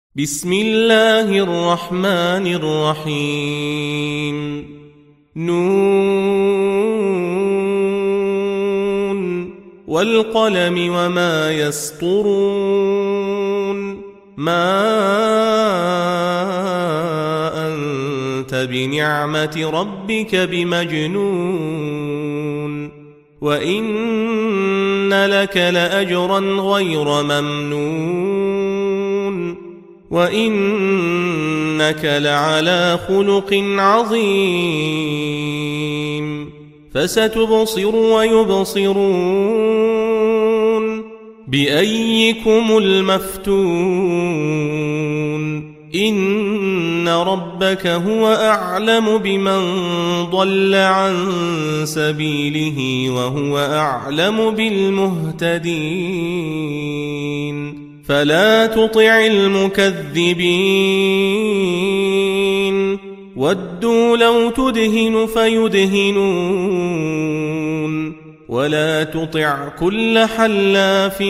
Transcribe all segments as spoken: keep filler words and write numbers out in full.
بسم الله الرحمن الرحيم نون والقلم وما يسطرون ما أنت بنعمة ربك بمجنون وإن لك لأجرا غير ممنون وإنك لعلى خلق عظيم فستبصر ويبصرون بأيكم المفتون إن ربك هو أعلم بمن ضل عن سبيله وهو أعلم بالمهتدين فلا تطع المكذبين ودوا لو تدهن فيدهنون ولا تطع كل حلاف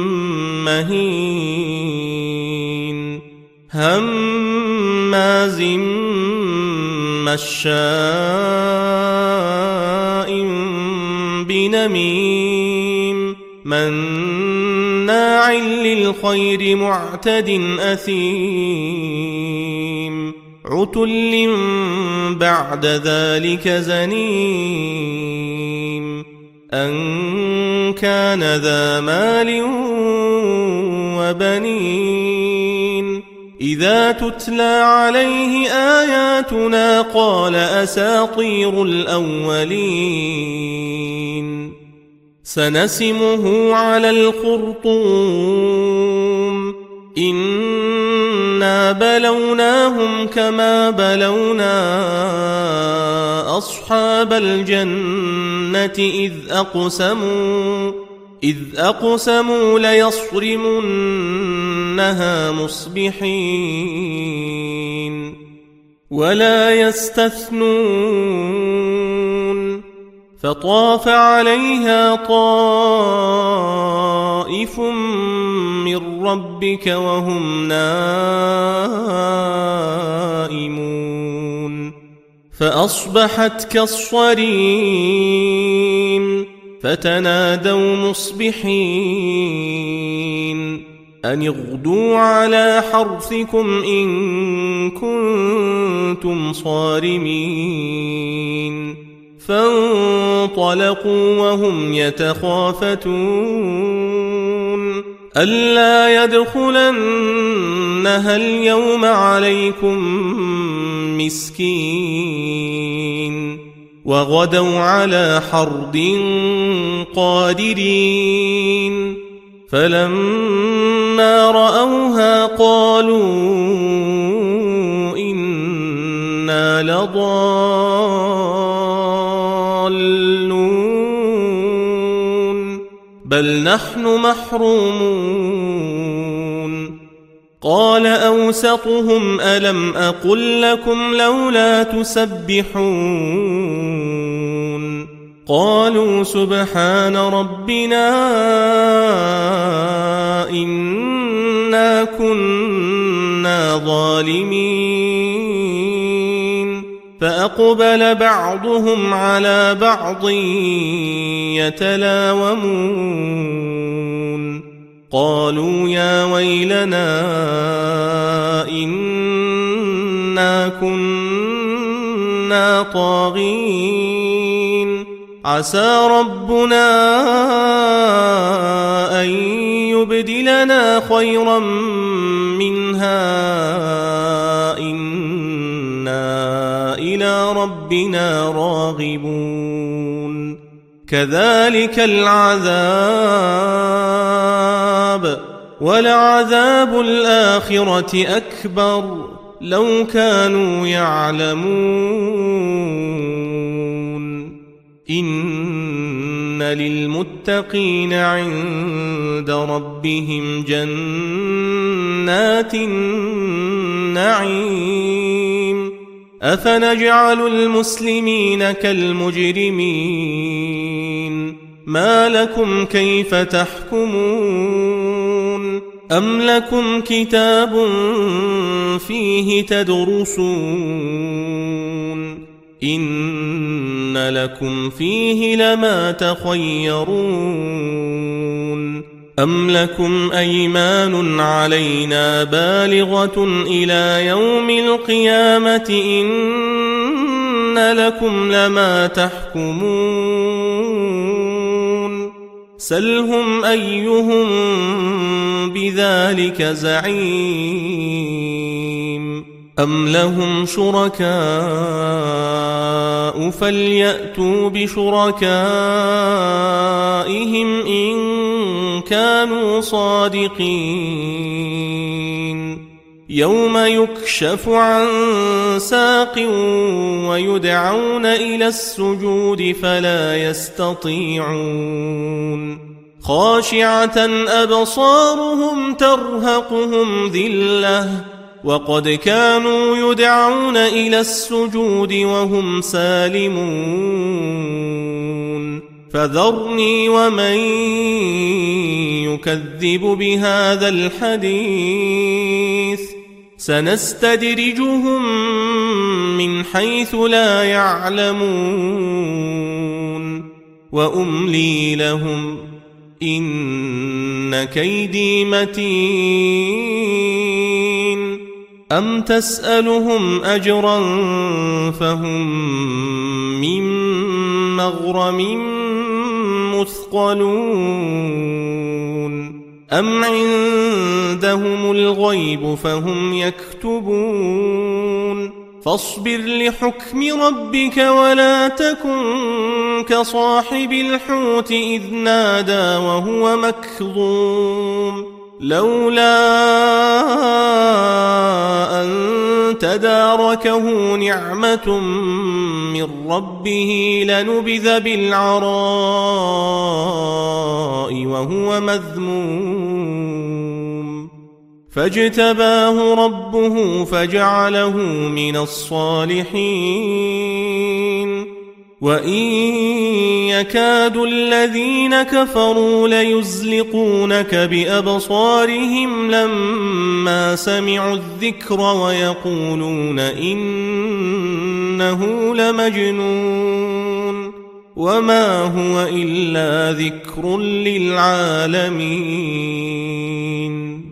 مهين هماز مشاء بنميم مناع للخير معتد أثيم عتل بعد ذلك زنيم أن كان ذا مال وبنين إذا تتلى عليه آياتنا قال أساطير الأولين سنسمه على الخرطوم إنا بلوناهم كما بلونا أصحاب الجنة إذ أقسموا إذ أقسموا ليصرمنها مصبحين ولا يستثنون فطاف عليها طائف من ربك وهم نائمون فأصبحت كالصريم فتنادوا مصبحين أن اغدوا على حرثكم إن كنتم صارمين فانطلقوا وهم يتخافتون ألا يدخلنها اليوم عليكم مسكين وغدوا على حرد قادرين فلما رأوها قالوا إنا لضالون بل نحن محرومون قال أوسطهم ألم أقل لكم لولا تسبحون قالوا سبحان ربنا إنا كنا ظالمين فأقبل بعضهم على بعض يتلاومون قالوا يا ويلنا إنا كنا طاغين عسى ربنا أن يبدلنا خيرا منها إنا إلى ربنا راغبون كذلك العذاب ولعذاب الآخرة أكبر لو كانوا يعلمون إن للمتقين عند ربهم جنات النعيم أفنجعل المسلمين كالمجرمين ما لكم كيف تحكمون أم لكم كتاب فيه تدرسون إن لكم فيه لما تخيرون أم لكم أيمان علينا بالغة إلى يوم القيامة إن لكم لما تحكمون سلهم أيهم بذلك زعيم أم لهم شركاء فليأتوا بشركائهم إن كانوا صادقين يوم يكشف عن ساق ويدعون إلى السجود فلا يستطيعون خاشعة أبصارهم ترهقهم ذلة وقد كانوا يدعون إلى السجود وهم سالمون فذرني ومن يكذب بهذا الحديث سنستدرجهم من حيث لا يعلمون وأملي لهم إن كيدي متين أم تسألهم أجرا فهم من مغرم مثقلون أم عندهم الغيب فهم يكتبون فاصبر لحكم ربك ولا تكن كصاحب الحوت إذ نادى وهو مكظوم لولا أن تداركه نعمة من ربه لنبذ بالعراء وهو مذموم فاجتباه ربه فجعله من الصالحين وإن يكاد الذين كفروا ليزلقونك بأبصارهم لما سمعوا الذكر ويقولون إنه لمجنون وما هو إلا ذكر للعالمين